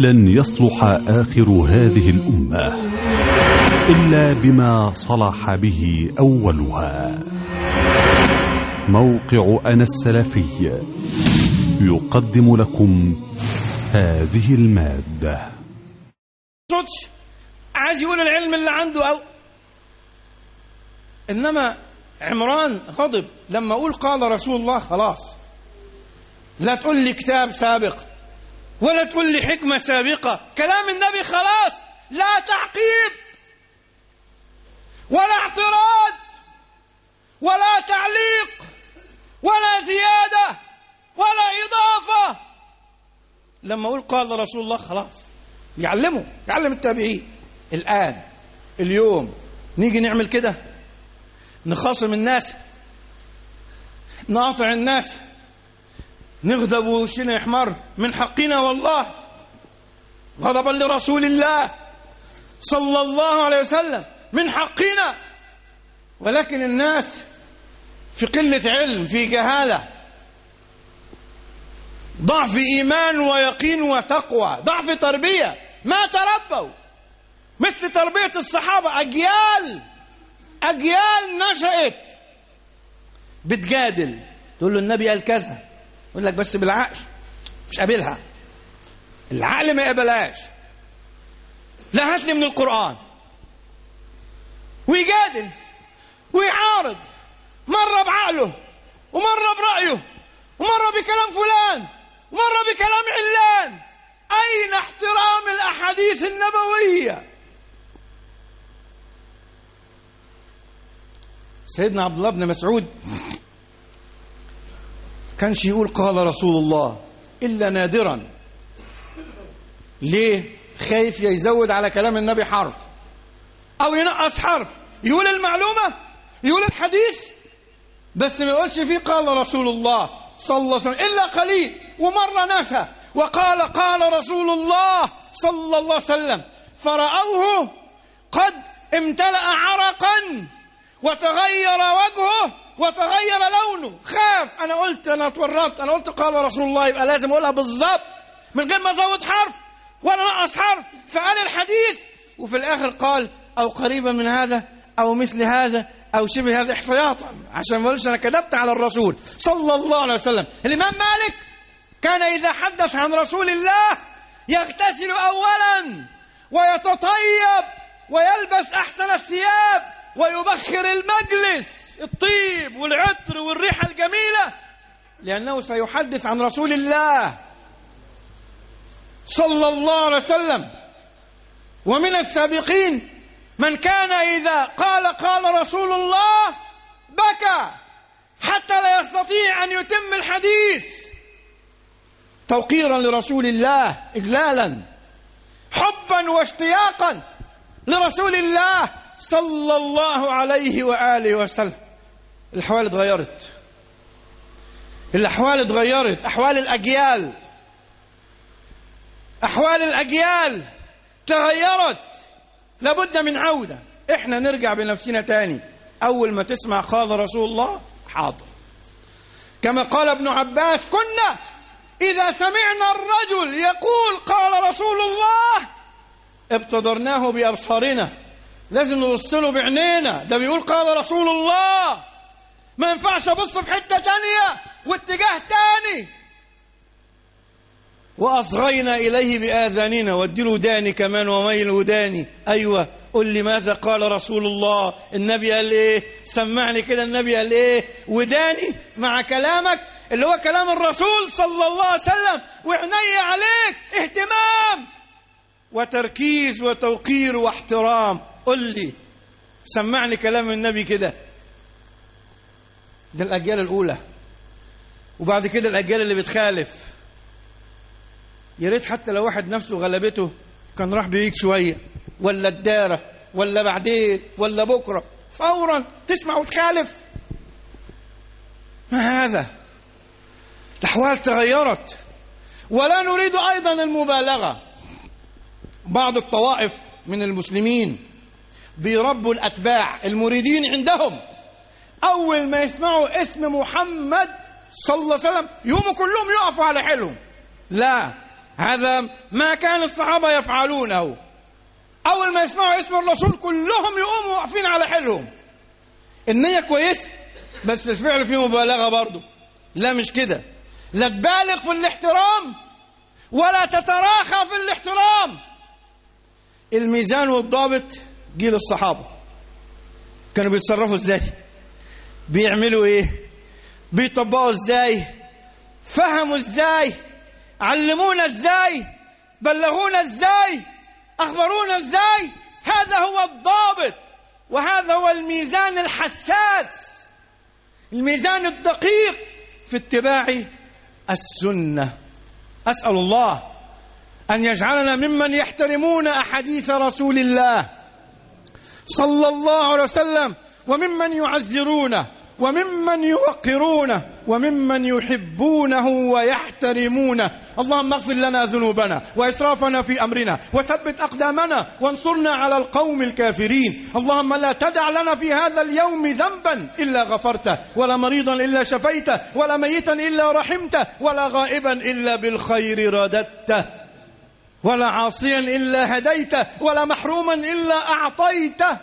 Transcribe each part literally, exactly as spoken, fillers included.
لن يصلح آخر هذه الأمة إلا بما صلح به أولها. موقع أنا السلفي يقدم لكم هذه المادة. عايز يقول العلم اللي عنده أو إنما عمران غضب لما أقول قال رسول الله. خلاص، لا تقول لي كتاب سابق ولا تقول لي حكمة سابقة، كلام النبي خلاص، لا تعقيب ولا اعتراض ولا تعليق ولا زيادة ولا إضافة. لما أقول قال رسول الله خلاص، يعلمه يعلم التابعين. الآن اليوم نيجي نعمل كده، نخاصم الناس، نقاطع الناس، نغضب ووشنا يحمر. من حقنا والله غضبا لرسول الله صلى الله عليه وسلم، من حقنا، ولكن الناس في قلة علم، في جهالة، ضعف إيمان ويقين وتقوى، ضعف تربية، ما تربوا مثل تربية الصحابة. أجيال أجيال نشأت بتجادل، تقول له النبي قال كذا، يقول لك بس بالعقل، مش قابلها، العقل ما يقبلهاش، لا هات لي من القرآن، ويجادل ويعارض، مرة بعقله ومرة برأيه ومرة بكلام فلان ومرة بكلام علان. أين احترام الأحاديث النبوية؟ سيدنا عبد الله بن مسعود كانش يقول قال رسول الله إلا نادرا. ليه؟ خايف يزود على كلام النبي حرف أو ينقص حرف، يقول المعلومة، يقول الحديث، بس ما يقولش فيه قال رسول الله صلى الله عليه وسلم إلا قليل. ومرة نسى وقال قال رسول الله صلى الله عليه وسلم، فرأوه قد امتلأ عرقا وتغير وجهه وتغير لونه، خاف. أنا قلت أنا اتورطت، أنا قلت قال رسول الله، يبقى لازم أقولها بالضبط من غير ما أزود حرف ولا نقص حرف. فقال الحديث وفي الآخر قال أو قريبا من هذا أو مثل هذا أو شبه هذا، احتياطا عشان ما أقولش أنا كذبت على الرسول صلى الله عليه وسلم. الإمام مالك كان إذا حدث عن رسول الله يغتسل أولا ويتطيب ويلبس أحسن الثياب ويبخر المجلس، الطيب والعطر والريحة الجميلة، لأنه سيحدث عن رسول الله صلى الله عليه وسلم. ومن السابقين من كان إذا قال قال رسول الله بكى حتى لا يستطيع أن يتم الحديث، توقيرا لرسول الله، إجلالا، حبا واشتياقا لرسول الله صلى الله عليه وآله وسلم. الأحوال اتغيرت، الأحوال اتغيرت، أحوال الأجيال أحوال الأجيال تغيرت، لابد من عودة. إحنا نرجع بنفسنا تاني. أول ما تسمع قال رسول الله حاضر، كما قال ابن عباس كنا إذا سمعنا الرجل يقول قال رسول الله ابتدرناه بأبصارنا، لازم نوصله بعينينا، ده بيقول قال رسول الله، ما ينفعش أبص في حتة تانية واتجاه تاني. وأصغينا إليه بآذاننا، ودي له وداني كمان وميل وداني، أيوة قل لي ماذا قال رسول الله، النبي قال إيه، سمعني كده النبي قال إيه، وداني مع كلامك اللي هو كلام الرسول صلى الله عليه وسلم، وعيني عليك، اهتمام وتركيز وتوقير واحترام. قل لي سمعني كلام النبي كده. ده الأجيال الأولى. وبعد كده الأجيال اللي بتخالف، يا ريت حتى لو واحد نفسه غلبته كان راح بعيد شوية، ولا الدارة، ولا بعدين، ولا بكرة، فورا تسمع وتخالف. ما هذا؟ الأحوال تغيرت. ولا نريد أيضا المبالغة. بعض الطوائف من المسلمين بيربوا الأتباع المريدين عندهم، أول ما يسمعوا اسم محمد صلى الله عليه وسلم يقوموا كلهم يقفوا على حيلهم. لا، هذا ما كان الصحابة يفعلونه. أول ما يسمعوا اسم الرسول كلهم يقوموا واقفين على حيلهم. النية كويسة بس الفعل فيه مبالغة برضو. لا مش كده، لا تبالغ في الاحترام ولا تتراخى في الاحترام. الميزان والضابط جيل الصحابة كانوا بيتصرفوا ازاي، بيعملوا ايه، بيطبقوا ازاي، فهموا ازاي، علمونا ازاي، بلغونا ازاي، اخبرونا ازاي. هذا هو الضابط وهذا هو الميزان الحساس، الميزان الدقيق في اتباع السنة. أسأل الله أن يجعلنا ممن يحترمون أحاديث رسول الله صلى الله عليه وسلم، وممن يعزرونه، وممن يوقرونه، وممن يحبونه ويحترمونه. اللهم اغفر لنا ذنوبنا وإسرافنا في أمرنا وثبت أقدامنا وانصرنا على القوم الكافرين. اللهم لا تدع لنا في هذا اليوم ذنبا إلا غفرته، ولا مريضا إلا شفيته، ولا ميتا إلا رحمته، ولا غائبا إلا بالخير رددته، ولا عاصيا إلا هديته، ولا محروما إلا أعطيته،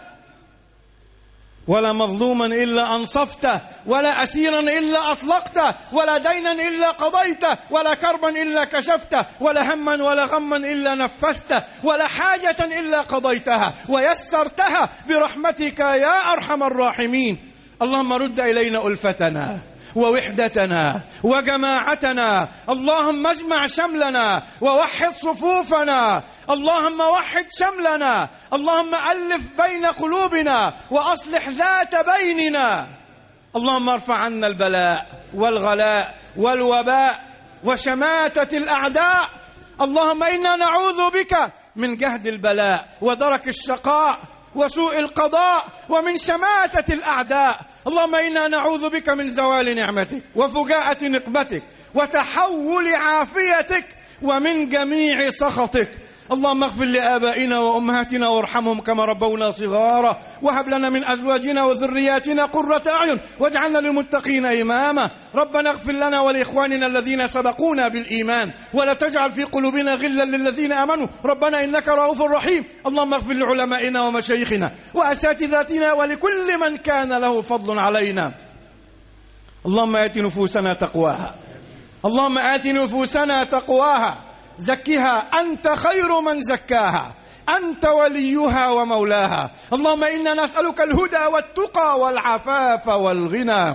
ولا مظلوما إلا أنصفته، ولا أسيرا إلا أطلقته، ولا دينا إلا قضيته، ولا كربا إلا كشفته، ولا هما ولا غما إلا نفسته، ولا حاجة إلا قضيتها ويسرتها برحمتك يا أرحم الراحمين. اللهم رد إلينا ألفتنا ووحدتنا وجماعتنا. اللهم اجمع شملنا ووحد صفوفنا. اللهم وحد شملنا. اللهم ألف بين قلوبنا وأصلح ذات بيننا. اللهم ارفع عنا البلاء والغلاء والوباء وشماتة الأعداء. اللهم إنا نعوذ بك من جهد البلاء ودرك الشقاء وسوء القضاء ومن شماتة الأعداء. اللهم إنا نعوذ بك من زوال نعمتك وفجاءة نقمتك وتحول عافيتك ومن جميع سخطك. اللهم اغفر لآبائنا وأمهاتنا وارحمهم كما ربونا صغارا، وهب لنا من أزواجنا وذرياتنا قرة أعين واجعلنا للمتقين إماما. ربنا اغفر لنا ولإخواننا الذين سبقونا بالإيمان ولا تجعل في قلوبنا غلا للذين آمنوا ربنا إنك رؤوف رحيم. اللهم اغفر لعلمائنا ومشايخنا وأساتذتنا ولكل من كان له فضل علينا. اللهم آت نفوسنا تقواها. اللهم آت نفوسنا تقواها زكها أنت خير من زكاها، أنت وليها ومولاها. اللهم إنا نسألك الهدى والتقى والعفاف والغنى.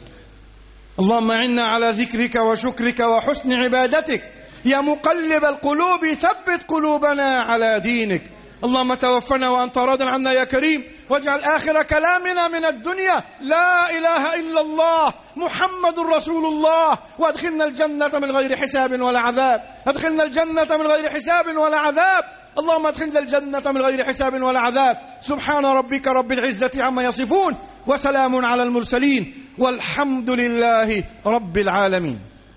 اللهم إنا على ذكرك وشكرك وحسن عبادتك يا مقلب القلوب ثبت قلوبنا على دينك. اللهم توفنا وأنت راض عنا يا كريم، واجعل آخر كلامنا من الدنيا لا إله إلا الله محمد رسول الله، وادخلنا الجنة من غير حساب ولا عذاب. ادخلنا الجنة من غير حساب ولا عذاب. اللهم ادخلنا الجنة من غير حساب ولا عذاب. سبحان ربك رب العزة عما يصفون وسلام على المرسلين والحمد لله رب العالمين.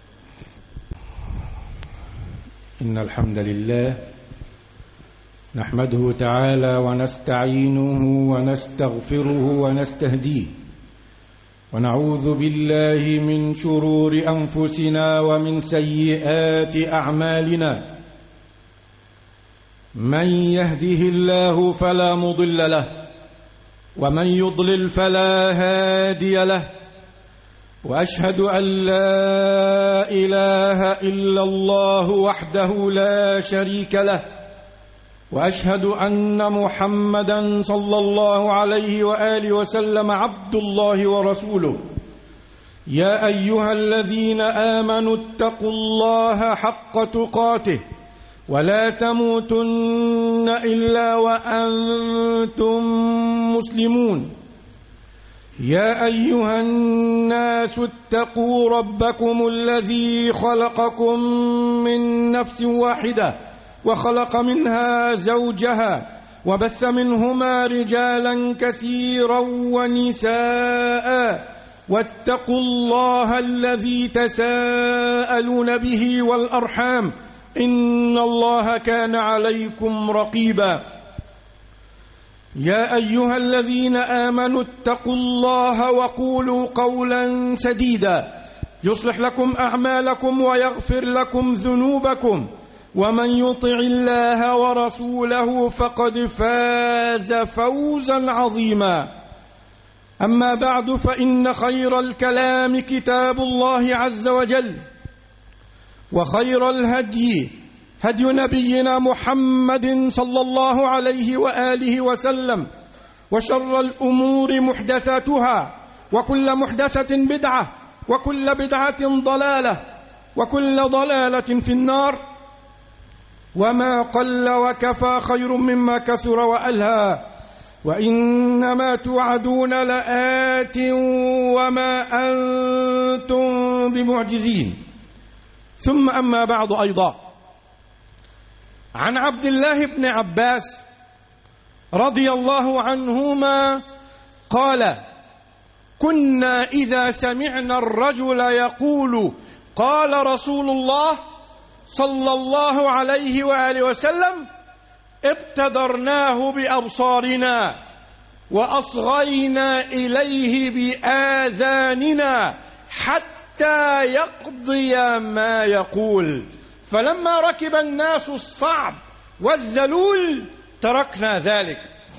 إن الحمد لله نحمده تعالى ونستعينه ونستغفره ونستهديه، ونعوذ بالله من شرور أنفسنا ومن سيئات أعمالنا. من يهده الله فلا مضل له، ومن يضلل فلا هادي له. وأشهد أن لا إله إلا الله وحده لا شريك له، وأشهد أن محمدًا صلى الله عليه وآله وسلم عبد الله ورسوله. يا أيها الذين آمنوا اتقوا الله حق تقاته ولا تموتن إلا وأنتم مسلمون. يا أيها الناس اتقوا ربكم الذي خلقكم من نفس واحدة وخلق منها زوجها وبث منهما رجالا كثيرا ونساء، واتقوا الله الذي تساءلون به والأرحام إن الله كان عليكم رقيبا. يا أيها الذين آمنوا اتقوا الله وقولوا قولا سديدا يصلح لكم أعمالكم ويغفر لكم ذنوبكم، ومن يطع الله ورسوله فقد فاز فوزا عظيما. أما بعد، فإن خير الكلام كتاب الله عز وجل، وخير الهدي هدي نبينا محمد صلى الله عليه وآله وسلم، وشر الأمور محدثاتها، وكل محدثة بدعة، وكل بدعة ضلالة، وكل ضلالة في النار. وما قل وكفى خير مما كثر وألهى، وإنما توعدون لآت وما أنتم بمعجزين. ثم أما بعد، أيضا عن عبد الله بن عباس رضي الله عنهما قال: كنا إذا سمعنا الرجل يقول قال رسول الله صلى الله عليه وآله وسلم ابتدرناه بأبصارنا وأصغينا إليه بآذاننا حتى يقضي ما يقول، فلما ركب الناس الصعب والذلول تركنا ذلك.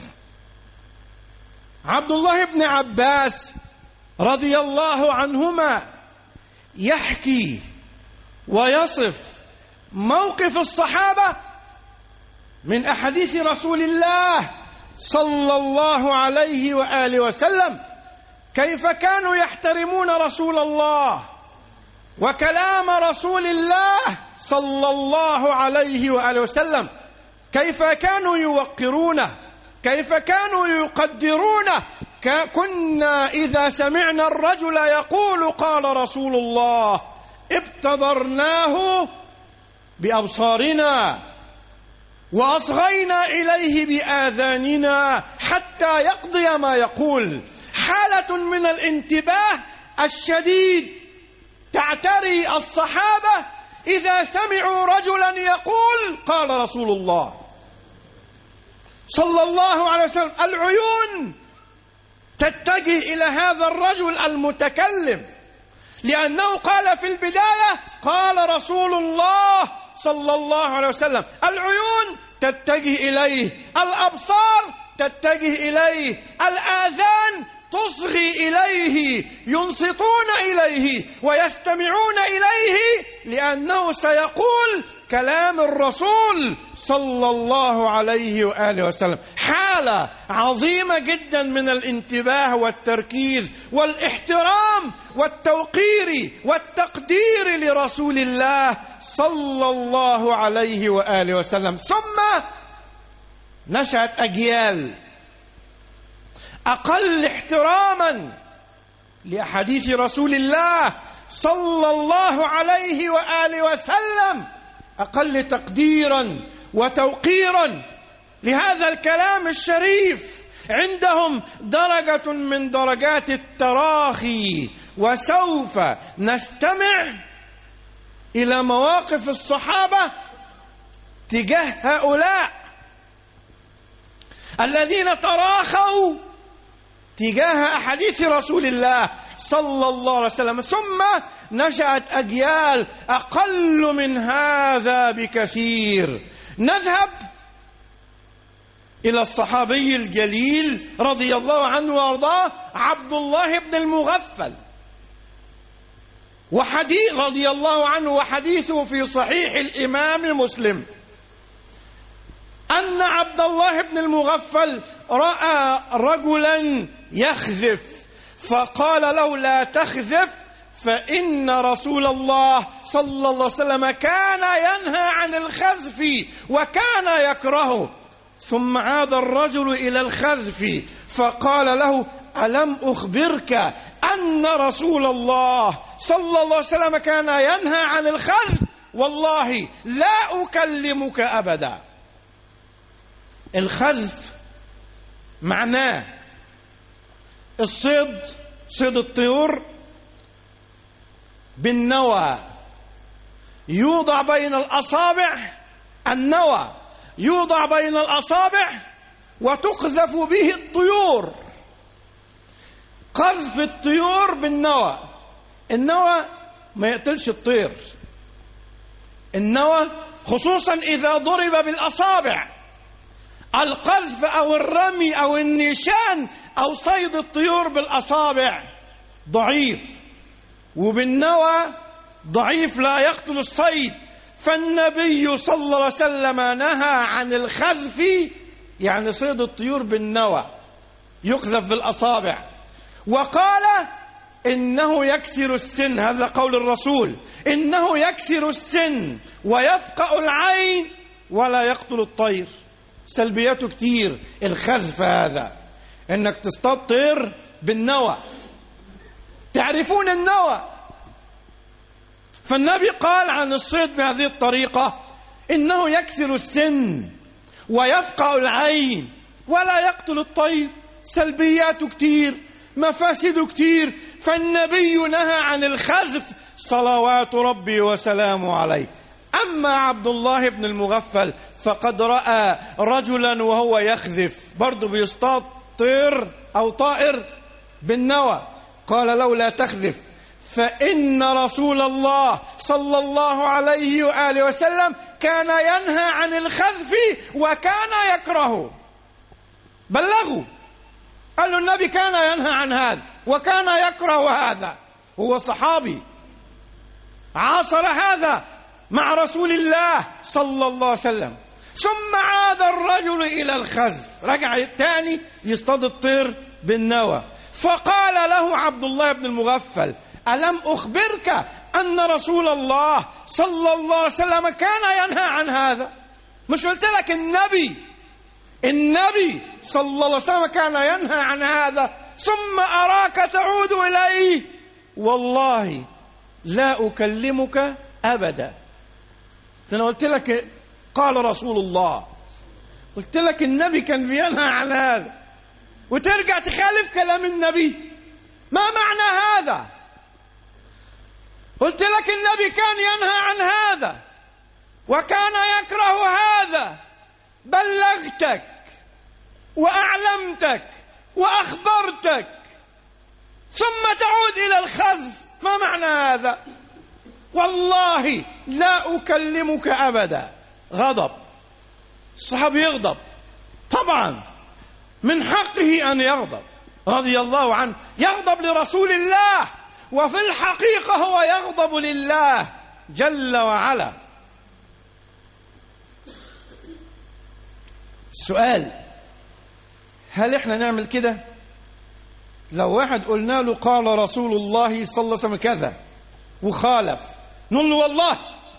عبد الله بن عباس رضي الله عنهما يحكي ويصف موقف الصحابة من أحاديث رسول الله صلى الله عليه وآله وسلم، كيف كانوا يحترمون رسول الله وكلام رسول الله صلى الله عليه وآله وسلم، كيف كانوا يوقرونه، كيف كانوا يقدرونه. كنا إذا سمعنا الرجل يقول قال رسول الله ابتدرناه بأبصارنا وأصغينا إليه بآذاننا حتى يقضي ما يقول. حالة من الانتباه الشديد تعتري الصحابة إذا سمعوا رجلا يقول قال رسول الله صلى الله عليه وسلم. العيون تتجه إلى هذا الرجل المتكلم، لأنه قال في البداية قال رسول الله صلى الله عليه وسلم. العيون تتجه إليه، الأبصار تتجه إليه، الآذان تصغي إليه، ينصتون إليه ويستمعون إليه، لأنه سيقول كلام الرسول صلى الله عليه وآله وسلم. حالة عظيمة جدا من الانتباه والتركيز والاحترام والتوقير والتقدير لرسول الله صلى الله عليه وآله وسلم. ثم نشأت أجيال أقل احتراما لأحاديث رسول الله صلى الله عليه وآله وسلم، أقل تقديرا وتوقيرا لهذا الكلام الشريف، عندهم درجة من درجات التراخي. وسوف نستمع إلى مواقف الصحابة تجاه هؤلاء الذين تراخوا تجاه أحاديث رسول الله صلى الله عليه وسلم. ثم نشأت أجيال أقل من هذا بكثير. نذهب إلى الصحابي الجليل رضي الله عنه وارضاه عبد الله بن المغفل، وحديث رضي الله عنه، وحديثه في صحيح الإمام مسلم، أن عبد الله بن المغفل رأى رجلا يخذف فقال له لا تخذف، فإن رسول الله صلى الله عليه وسلم كان ينهى عن الخذف وكان يكرهه. ثم عاد الرجل إلى الخذف فقال له ألم أخبرك أن رسول الله صلى الله عليه وسلم كان ينهى عن الخذف؟ والله لا أكلمك أبدا. الخذف معناه الصيد، صيد الطيور بالنوى، يوضع بين الأصابع، النوى يوضع بين الأصابع وتقذف به الطيور. قذف الطيور بالنوى، النوى ما يقتلش الطير، النوى خصوصا إذا ضرب بالأصابع. القذف أو الرمي أو النشان أو صيد الطيور بالأصابع ضعيف، وبالنوى ضعيف لا يقتل الصيد. فالنبي صلى الله عليه وسلم نهى عن الخذف، يعني صيد الطيور بالنوى يقذف بالأصابع، وقال إنه يكسر السن، هذا قول الرسول، إنه يكسر السن ويفقأ العين ولا يقتل الطير. سلبياته كتير الخذف هذا، إنك تصطاد طير بالنوى. تعرفون النوى؟ فالنبي قال عن الصيد بهذه الطريقة إنه يكسر السن ويفقأ العين ولا يقتل الطير. سلبياته كتير، مفاسده كتير، فالنبي نهى عن الخذف صلوات ربي وسلامه عليه. أما عبد الله بن المغفل فقد رأى رجلا وهو يخذف، برضه بيصطاد طير أو طائر بالنوى، قال له لا تخذف، فإن رسول الله صلى الله عليه وآله وسلم كان ينهى عن الخذف وكان يكرهه. بلغوا، قال له النبي كان ينهى عن هذا وكان يكره هذا، هو صحابي عاصر هذا مع رسول الله صلى الله عليه وسلم. ثم عاد الرجل إلى الخذف، رجع تاني يصطاد الطير بالنوى، فقال له عبد الله بن المغفل ألم أخبرك أن رسول الله صلى الله عليه وسلم كان ينهى عن هذا؟ مش قلت لك النبي النبي صلى الله عليه وسلم كان ينهى عن هذا ثم أراك تعود إليه؟ والله لا أكلمك أبدا. أنا قلت لك قال رسول الله، قلت لك النبي كان بينهى عن هذا وترجع تخالف كلام النبي، ما معنى هذا؟ قلت لك النبي كان ينهى عن هذا وكان يكره هذا، بلغتك وأعلمتك وأخبرتك، ثم تعود إلى الخذف، ما معنى هذا؟ والله لا أكلمك أبدا. غضب، الصحابي يغضب طبعا، من حقه أن يغضب رضي الله عنه، يغضب لرسول الله، وفي الحقيقة هو يغضب لله جل وعلا. السؤال، هل احنا نعمل كده؟ لو واحد قلنا له قال رسول الله صلى الله عليه وسلم كذا وخالف، نقول له والله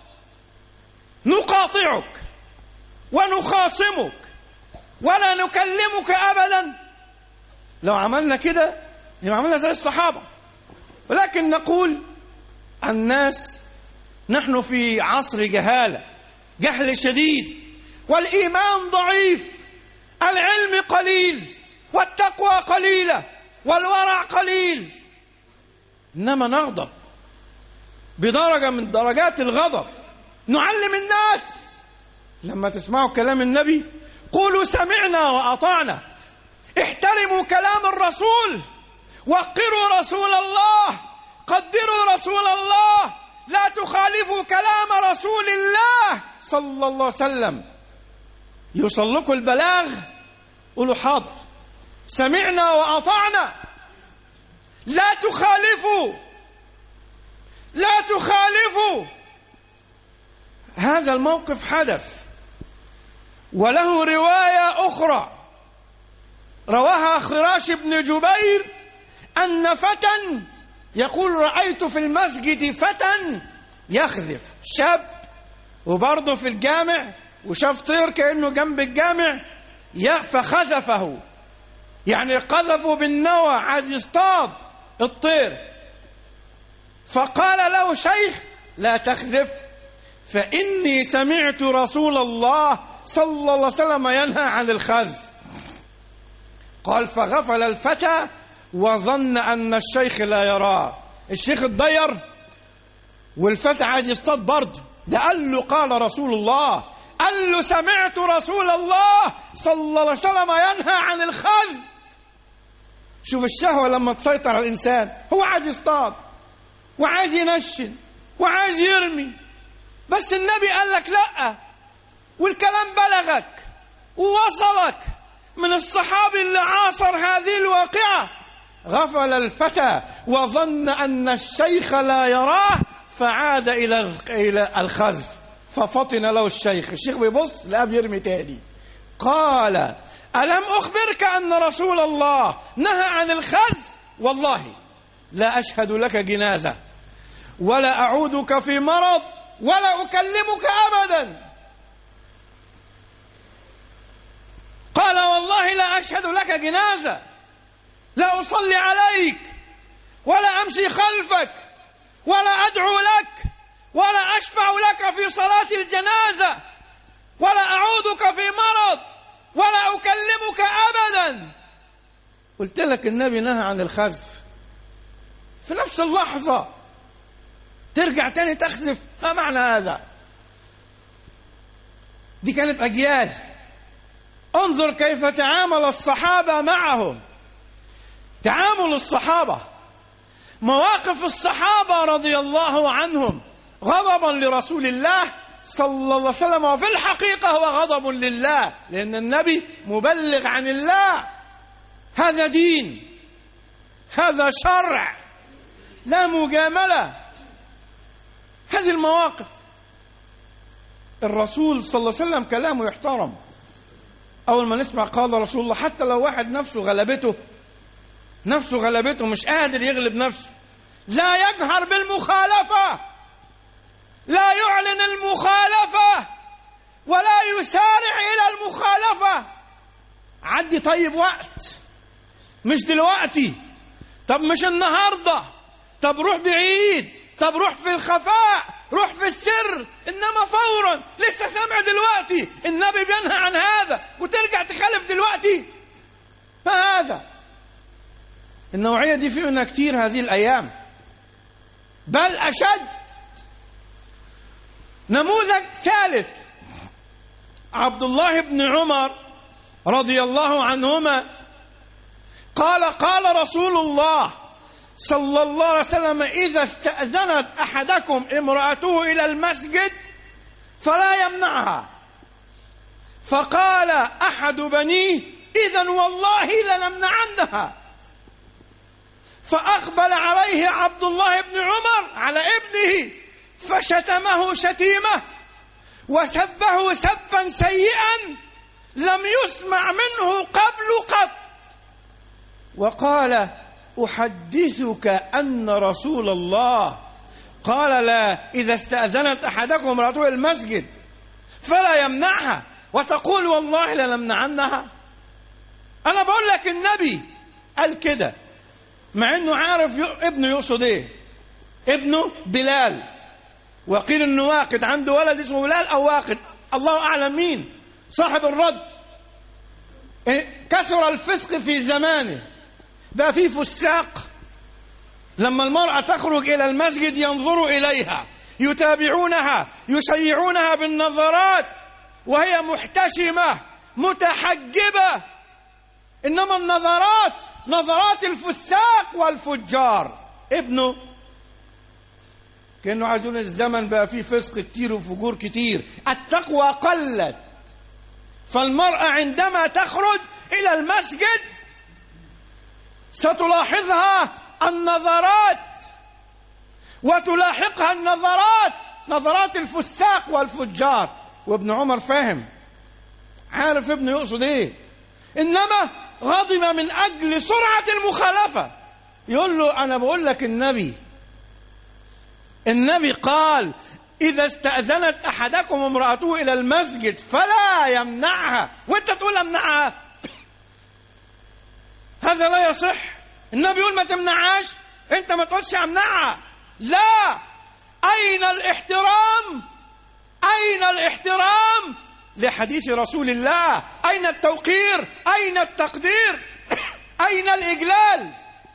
نقاطعك ونخاصمك ولا نكلمك أبدا؟ لو عملنا كده يبقى عملنا زي الصحابة. ولكن نقول الناس نحن في عصر جهالة، جهل شديد، والإيمان ضعيف، العلم قليل، والتقوى قليلة، والورع قليل، إنما نغضب بدرجة من درجات الغضب. نعلم الناس لما تسمعوا كلام النبي قولوا سمعنا وأطعنا، احترموا كلام الرسول، وقروا رسول الله، قدروا رسول الله، لا تخالفوا كلام رسول الله صلى الله عليه وسلم. يوصل لكم البلاغ قولوا حاضر، سمعنا وأطعنا، لا تخالفوا لا تخالفوا. هذا الموقف حدث، وله رواية أخرى رواها خراش بن جبير أن فتى يقول رأيت في المسجد فتى يخذف، شاب وبرضه في الجامع وشاف طير كأنه جنب الجامع فخذفه، يعني قذفه بالنوى، عايز يصطاد الطير. فقال له شيخ لا تخذف، فإني سمعت رسول الله صلى الله عليه وسلم ينهى عن الخذف. قال فغفل الفتى وظن أن الشيخ لا يراه. الشيخ اتضير والفتى عايز يصطاد برضه، ده قال له قال رسول الله، قال له سمعت رسول الله صلى الله عليه وسلم ينهى عن الخذف. شوف الشهوة لما تسيطر على الإنسان، هو عايز يصطاد وعايز ينشن وعايز يرمي، بس النبي قال لك لا، والكلام بلغك ووصلك من الصحابي اللي عاصر هذه الواقعة. غفل الفتى وظن أن الشيخ لا يراه فعاد إلى الخذف ففطن له الشيخ. الشيخ بيبص لا بيرمي تاني. قال: ألم أخبرك أن رسول الله نهى عن الخذف؟ والله لا أشهد لك جنازة ولا أعودك في مرض ولا أكلمك أبدا. قال: والله لا أشهد لك جنازة، لا أصلي عليك ولا أمشي خلفك ولا أدعو لك ولا أشفع لك في صلاة الجنازة ولا أعودك في مرض ولا أكلمك أبدا. قلت لك النبي نهى عن الخذف، في نفس اللحظة ترجع تاني تخذف؟ ما معنى هذا؟ دي كانت أجيال. انظر كيف تعامل الصحابة معهم. تعامل الصحابة، مواقف الصحابة رضي الله عنهم غضبا لرسول الله صلى الله عليه وسلم، وفي الحقيقة هو غضب لله، لأن النبي مبلغ عن الله. هذا دين، هذا شرع، لا مجاملة. هذه المواقف الرسول صلى الله عليه وسلم كلامه يحترم. أول ما نسمع قال رسول الله، حتى لو واحد نفسه غلبته نفسه غلبته مش قادر يغلب نفسه، لا يجهر بالمخالفة، لا يعلن المخالفة ولا يسارع إلى المخالفة. عدي طيب وقت، مش دلوقتي، طب مش النهاردة، طب روح بعيد، طب روح في الخفاء، روح في السر، إنما فورا لسه سامع دلوقتي النبي بينهى عن هذا وترجع تخالف دلوقتي. ما هذا؟ النوعية دي فينا كتير هذه الأيام، بل أشد. نموذج ثالث، عبد الله بن عمر رضي الله عنهما قال: قال رسول الله صلى الله عليه وسلم: إذا استأذنت أحدكم امرأته إلى المسجد فلا يمنعها. فقال أحد بنيه: إذن والله لنمنعنها. فأقبل عليه عبد الله بن عمر على ابنه فشتمه شتيمة وسبه سبا سيئا لم يسمع منه قبل قط، وقال: أحدثك أن رسول الله قال: لا، إذا استأذنت أحدكم امرأته المسجد فلا يمنعها، وتقول والله لنمنعنها. أنا بقول لك النبي قال كده، مع أنه عارف ابنه يقصد إيه. ابنه بلال، وقيل أنه واقد، عنده ولد اسمه بلال أو واقد، الله أعلم مين صاحب الرد. كثر الفسق في زمانه، بقى فيه فساق. لما المرأة تخرج إلى المسجد ينظروا إليها، يتابعونها، يشيعونها بالنظرات وهي محتشمة متحجبة. إنما النظرات نظرات الفساق والفجار. ابنه كأنه عايزون الزمن بقى فيه فسق كتير وفجور كتير، التقوى قلت. فالمرأة عندما تخرج إلى المسجد ستلاحظها النظرات وتلاحقها النظرات، نظرات الفساق والفجار. وابن عمر فاهم، عارف ابنه يقصد ايه، انما غضب من اجل سرعة المخالفة. يقول له: انا بقول لك النبي النبي قال: اذا استأذنت احدكم امرأته الى المسجد فلا يمنعها، وانت تقول امنعها؟ هذا لا يصح. النبي يقول ما تمنعهاش، انت ما تقولش امنعها. لا، اين الاحترام؟ اين الاحترام لحديث رسول الله؟ اين التوقير؟ اين التقدير؟ اين الاجلال؟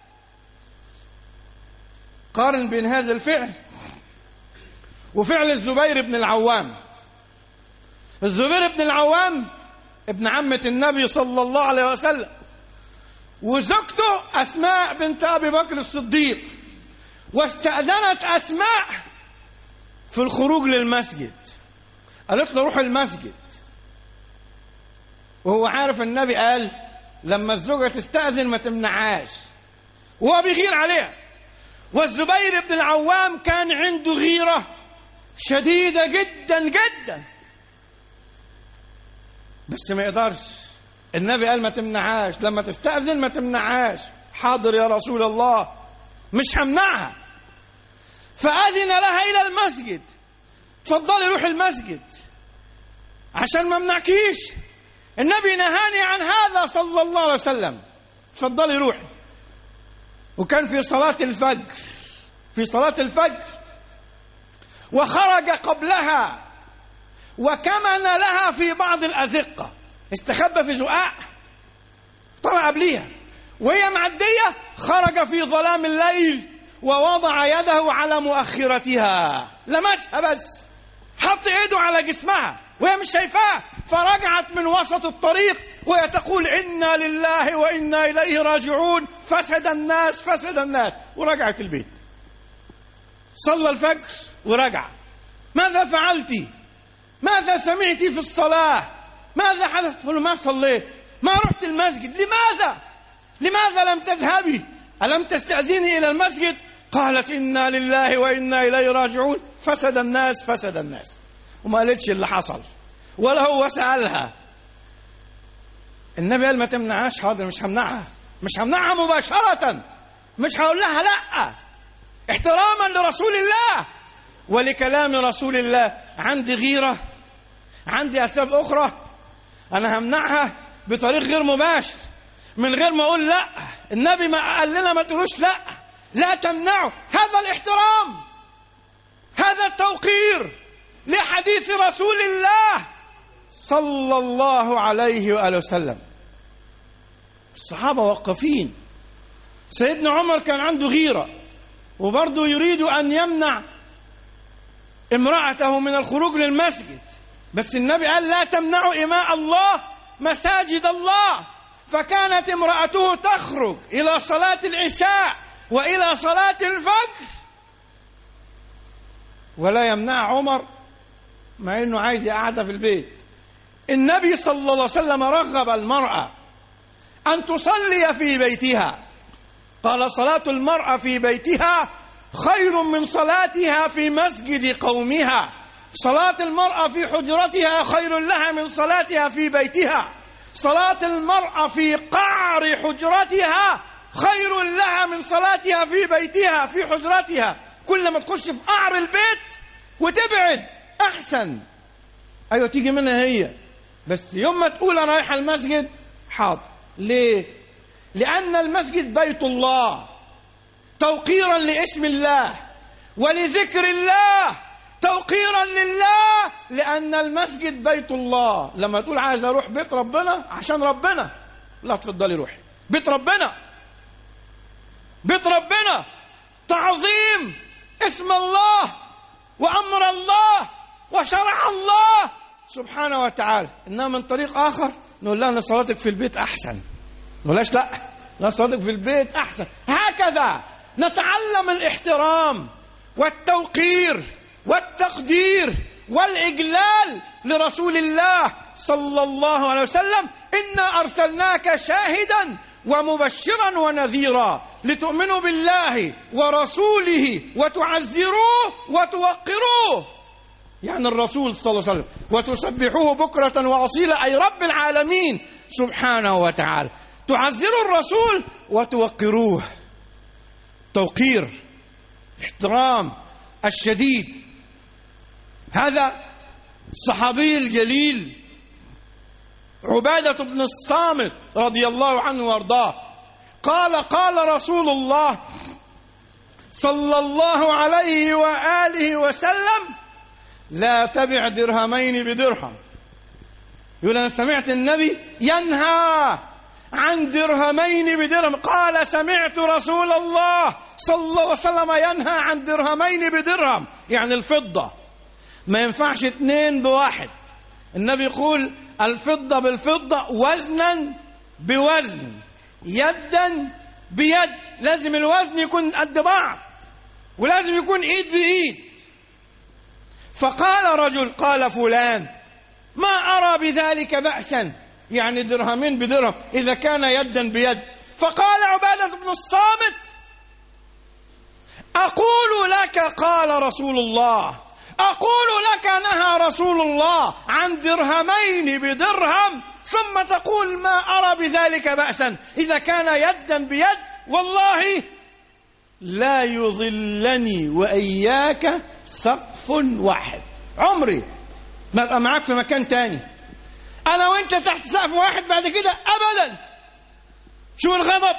قارن بين هذا الفعل وفعل الزبير بن العوام. الزبير بن العوام ابن عمة النبي صلى الله عليه وسلم، وزوجته أسماء بنت أبي بكر الصديق، واستأذنت أسماء في الخروج للمسجد، قالت له روح المسجد، وهو عارف النبي قال لما الزوجة تستأذن ما تمنعهاش، وهو بيغير عليها. والزبير بن العوام كان عنده غيرة شديدة جدا جدا، بس ما يقدرش. النبي قال ما تمنعهاش، لما تستأذن ما تمنعهاش. حاضر يا رسول الله، مش همنعها. فأذن لها إلى المسجد، تفضلي روح المسجد عشان ما منعكيش، النبي نهاني عن هذا صلى الله عليه وسلم، تفضلي روحي. وكان في صلاة الفجر، في صلاة الفجر، وخرج قبلها وكمن لها في بعض الأزقة، استخبى في زقاق طلع قبليها، وهي معدية خرج في ظلام الليل ووضع يده على مؤخرتها، لمسها بس، حط ايده على جسمها وهي مش شايفاه، فرجعت من وسط الطريق وهي تقول إنا لله وإنا إليه راجعون، فسد الناس فسد الناس، ورجعت البيت. صلى الفجر ورجع. ماذا فعلت؟ ماذا سمعت في الصلاة؟ ماذا حدث؟ تقول له ما صليت، ما رحت المسجد. لماذا؟ لماذا لم تذهبي؟ ألم تستأذني إلى المسجد؟ قالت إنا لله وإنا إليه راجعون، فسد الناس فسد الناس. وما قالتش اللي حصل ولا هو سألها. النبي قال ما تمنعهاش. حاضر، مش همنعها، مش همنعها مباشرة، مش هقول لها لا، احتراما لرسول الله ولكلام رسول الله. عندي غيرة، عندي أسباب أخرى، أنا همنعها بطريق غير مباشر، من غير ما أقول لا. النبي ما قال لنا ما تقولوش لا، لا تمنعوا. هذا الاحترام، هذا التوقير لحديث رسول الله صلى الله عليه وآله وسلم. الصحابة وقفين. سيدنا عمر كان عنده غيرة، وبرضه يريد أن يمنع امرأته من الخروج للمسجد، بس النبي قال لا تمنعوا إماء الله مساجد الله. فكانت امرأته تخرج إلى صلاة العشاء وإلى صلاة الفجر، ولا يمنع عمر مع أنه عايز قاعدة في البيت. النبي صلى الله عليه وسلم رغب المرأة أن تصلي في بيتها، قال صلاة المرأة في بيتها خير من صلاتها في مسجد قومها. صلاة المرأة في حجرتها خير لها من صلاتها في بيتها. صلاة المرأة في قعر حجرتها خير لها من صلاتها في بيتها في حجرتها. كل ما تخش في قعر البيت وتبعد أحسن. أيوة تيجي منها هي، بس يوم ما تقول أنا رايح المسجد حاضر. ليه؟ لأن المسجد بيت الله، توقيرا لاسم الله ولذكر الله، توقيرا لله، لأن المسجد بيت الله. لما تقول عايز أروح بيت ربنا عشان ربنا، لا تفضلي روحي بيت ربنا. بيت ربنا تعظيم اسم الله وأمر الله وشرع الله سبحانه وتعالى. إنما من طريق آخر نقول لها أن صلاتك في البيت أحسن، نقولهاش لا، لا صلاتك في البيت أحسن. هكذا نتعلم الاحترام والتوقير والتقدير والإجلال لرسول الله صلى الله عليه وسلم. إنا أرسلناك شاهدا ومبشرا ونذيرا لتؤمنوا بالله ورسوله وتعزروه وتوقروه، يعني الرسول صلى الله عليه وسلم، وتسبحوه بكرة وأصيلا، أي رب العالمين سبحانه وتعالى. تعزروا الرسول وتوقروه، توقير، احترام الشديد. هذا الصحابي الجليل عبادة بن الصامت رضي الله عنه وارضاه قال قال رسول الله صلى الله عليه وآله وسلم لا تبع درهمين بدرهم. يقول أنا سمعت النبي ينهى عن درهمين بدرهم. قال سمعت رسول الله صلى الله عليه وسلم ينهى عن درهمين بدرهم، يعني الفضة ما ينفعش اتنين بواحد. النبي يقول الفضة بالفضة، وزنا بوزن، يدا بيد. لازم الوزن يكون قد بعض، ولازم يكون ايد بايد. فقال رجل، قال فلان: ما أرى بذلك بأسا، يعني درهمين بدرهم إذا كان يدا بيد. فقال عبادة بن الصامت: أقول لك قال رسول الله، أقول لك نهى رسول الله عن درهمين بدرهم، ثم تقول ما أرى بذلك بأسا إذا كان يدا بيد. والله لا يظلني وإياك سقف واحد، عمري ما أبقى معاك في مكان تاني، أنا وإنت تحت سقف واحد بعد كده أبدا. شوف الغضب،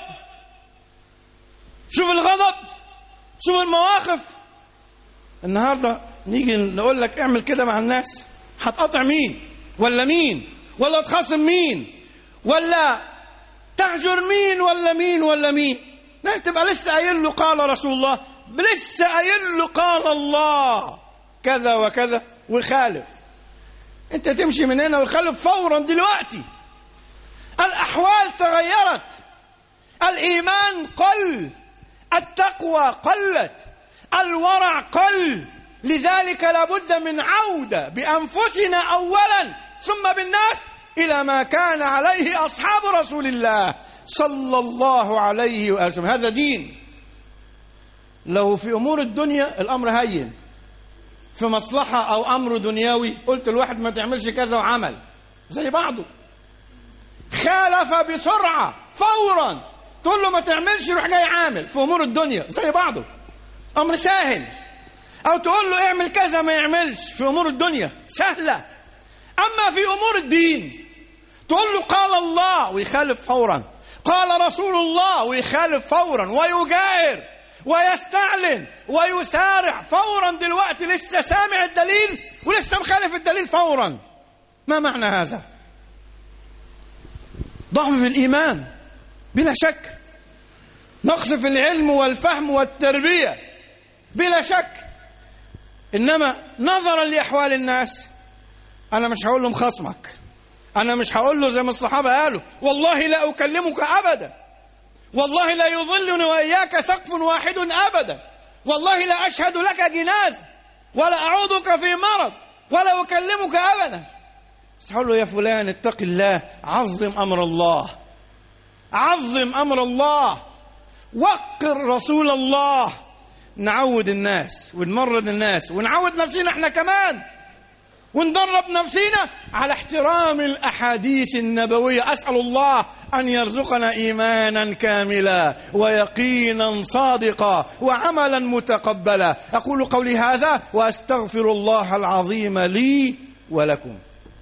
شوف الغضب، شوف المواقف. النهاردة نيجي نقول لك اعمل كده مع الناس، هتقطع مين ولا مين، ولا تخاصم مين، ولا تهجر مين ولا مين ولا مين. ناس تبقى لسه قايل له قال رسول الله، لسه قايل له قال الله كذا وكذا وخالف. انت تمشي من هنا وخالف فورا دلوقتي. الأحوال تغيرت، الإيمان قل، التقوى قلت، الورع قل. لذلك لابد من عودة بأنفسنا أولا ثم بالناس إلى ما كان عليه أصحاب رسول الله صلى الله عليه وسلم. هذا دين. لو في أمور الدنيا الأمر هين، في مصلحة أو أمر دنيوي قلت الواحد ما تعملش كذا وعمل زي بعضه، خالف بسرعة فورا تقول له ما تعملش يروح جاي عامل. في أمور الدنيا زي بعضه، أمر سهل. أو تقول له اعمل كذا ما يعملش، في أمور الدنيا سهلة. أما في أمور الدين تقول له قال الله ويخالف فورا، قال رسول الله ويخالف فورا، ويجاهر ويستعلن ويسارع فورا. دلوقتي لسه سامع الدليل ولسه مخالف الدليل فورا. ما معنى هذا؟ ضعف في الإيمان بلا شك، نقص في العلم والفهم والتربية بلا شك. إنما نظرا لأحوال الناس أنا مش هقول له مخصمك، أنا مش هقول له زي ما الصحابة قالوا والله لا أكلمك أبدا، والله لا يظلني وإياك سقف واحد أبدا، والله لا أشهد لك جنازة ولا أعودك في مرض ولا أكلمك أبدا. بس هقول له يا فلان اتق الله، عظم أمر الله، عظم أمر الله، وقر رسول الله. نعود الناس ونمرض الناس ونعود نفسنا احنا كمان، وندرب نفسنا على احترام الأحاديث النبوية. أسأل الله أن يرزقنا إيمانا كاملا ويقينا صادقا وعملا متقبلا. أقول قولي هذا وأستغفر الله العظيم لي ولكم.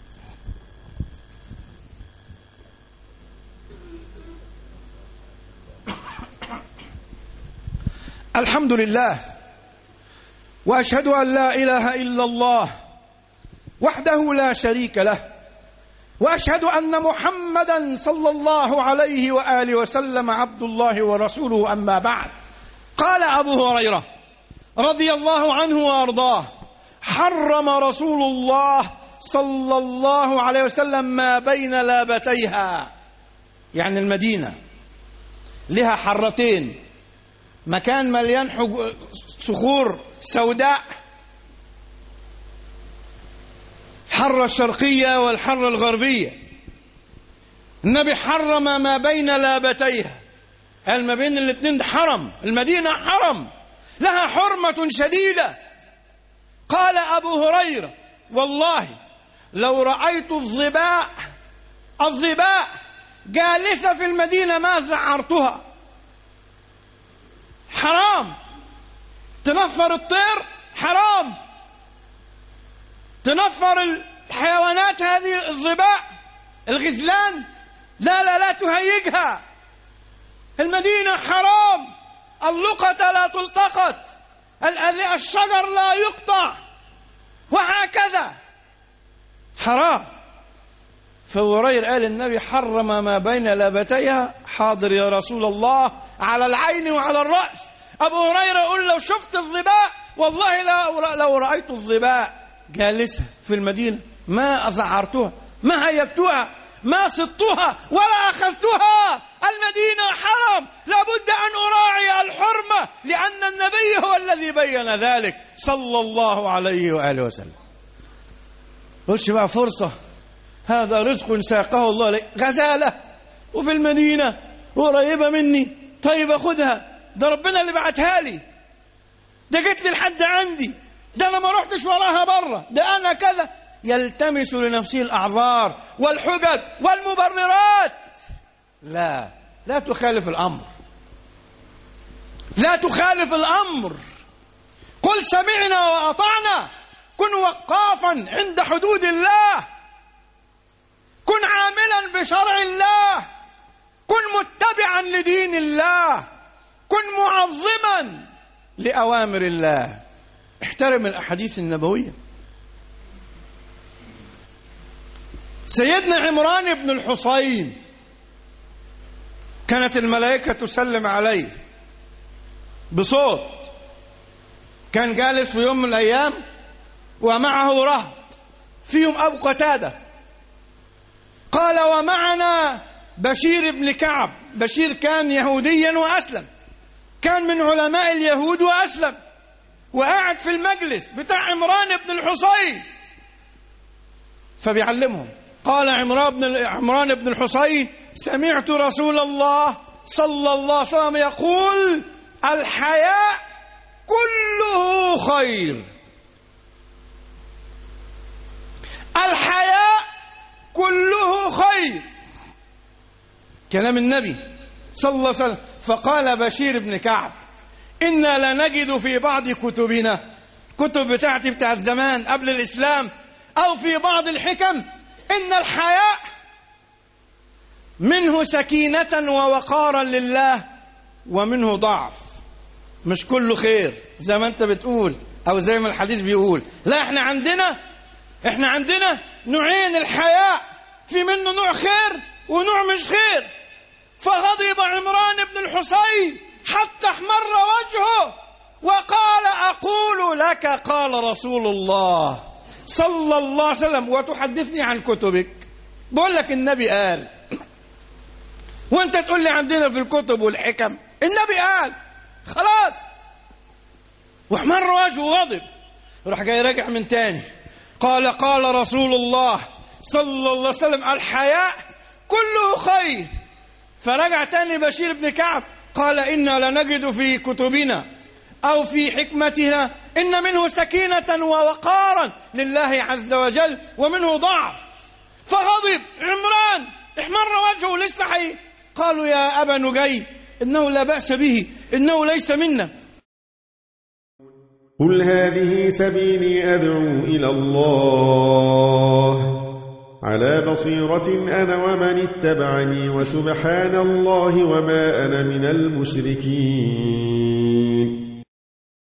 الحمد لله، وأشهد أن لا إله إلا الله وحده لا شريك له، وأشهد أن محمدا صلى الله عليه وآله وسلم عبد الله ورسوله. أما بعد، قال أبو هريرة رضي الله عنه وأرضاه: حرم رسول الله صلى الله عليه وسلم ما بين لابتيها، يعني المدينة لها حرتين، مكان مليان صخور سوداء، الحرة الشرقية والحرة الغربية. النبي حرم ما بين لابتيها، قال ما بين الاثنين حرم، المدينة حرم لها حرمة شديدة. قال أبو هريرة: والله لو رأيت الظباء الظباء جالسة في المدينة ما زعرتها. حرام تنفر الطير، حرام تنفر الحيوانات هذه، الظباء الغزلان، لا لا لا تهيجها. المدينة حرام، اللقطة لا تلتقط، الشجر لا يقطع، وهكذا حرام. فهرير قال النبي حرم ما بين لابتيها. حاضر يا رسول الله، على العين وعلى الرأس. أبو هريرة يقول لو شفت الظباء، والله لو رأيت الظباء جالسة في المدينة ما أزعرتها، ما هيبتها، ما صدتها ولا أخذتها. المدينة حرم، لابد أن أراعي الحرمة، لأن النبي هو الذي بين ذلك صلى الله عليه وآله وسلم. قلتش بقى فرصة، هذا رزق ساقه الله لي، غزالة وفي المدينة وقريبة مني، طيب أخذها، ده ربنا اللي بعتها لي، ده جت لي لحد عندي، ده أنا ما رحتش وراها بره، ده أنا كذا. يلتمس لنفسه الأعذار والحجج والمبررات. لا، لا تخالف الأمر، لا تخالف الأمر. قل سمعنا وأطعنا، كن وقافا عند حدود الله، كن عاملا بشرع الله، كن متبعا لدين الله، كن معظما لأوامر الله. احترم الأحاديث النبوية. سيدنا عمران بن الحصين كانت الملائكة تسلم عليه بصوت. كان جالس في يوم من الأيام ومعه رهط فيهم أبو قتادة. قال ومعنا بشير بن كعب. بشير كان يهوديا وأسلم، كان من علماء اليهود وأسلم، وقاعد في المجلس بتاع عمران بن الحصين فبيعلمهم. قال عمران بن عمران بن الحصين سمعت رسول الله صلى الله عليه وسلم يقول الحياء كله خير. الحياء كله خير، كلام النبي صلى الله عليه وسلم. فقال بشير بن كعب إنا لنجد في بعض كتبنا، كتب بتاعتي بتاعت زمان قبل الإسلام، أو في بعض الحكم، إن الحياء منه سكينة ووقارا لله ومنه ضعف. مش كله خير زي ما أنت بتقول أو زي ما الحديث بيقول، لا، احنا عندنا احنا عندنا نوعين الحياء، في منه نوع خير ونوع مش خير. فغضب عمران بن الحصين حتى احمر وجهه وقال أقول لك قال رسول الله صلى الله عليه وسلم وتحدثني عن كتبك؟ بقول لك النبي قال، وانت تقول لي عندنا في الكتب والحكم. النبي قال، خلاص. واحمر وجهه وغضب، راح جاي راجع من تاني قال قال رسول الله صلى الله عليه وسلم الحياء كله خير. فرجع تاني بشير بن كعب قال إنا لنجد في كتبنا أو في حكمتنا إن منه سكينة ووقارا لله عز وجل ومنه ضعف. فغضب عمران، احمر وجهه لسه حي. قالوا يا أبا نجي إنه لا بأس به، إنه ليس منا. قل هذه سبيلي أدعو إلى الله على بصيرة أنا ومن اتبعني وسبحان الله وما أنا من المشركين.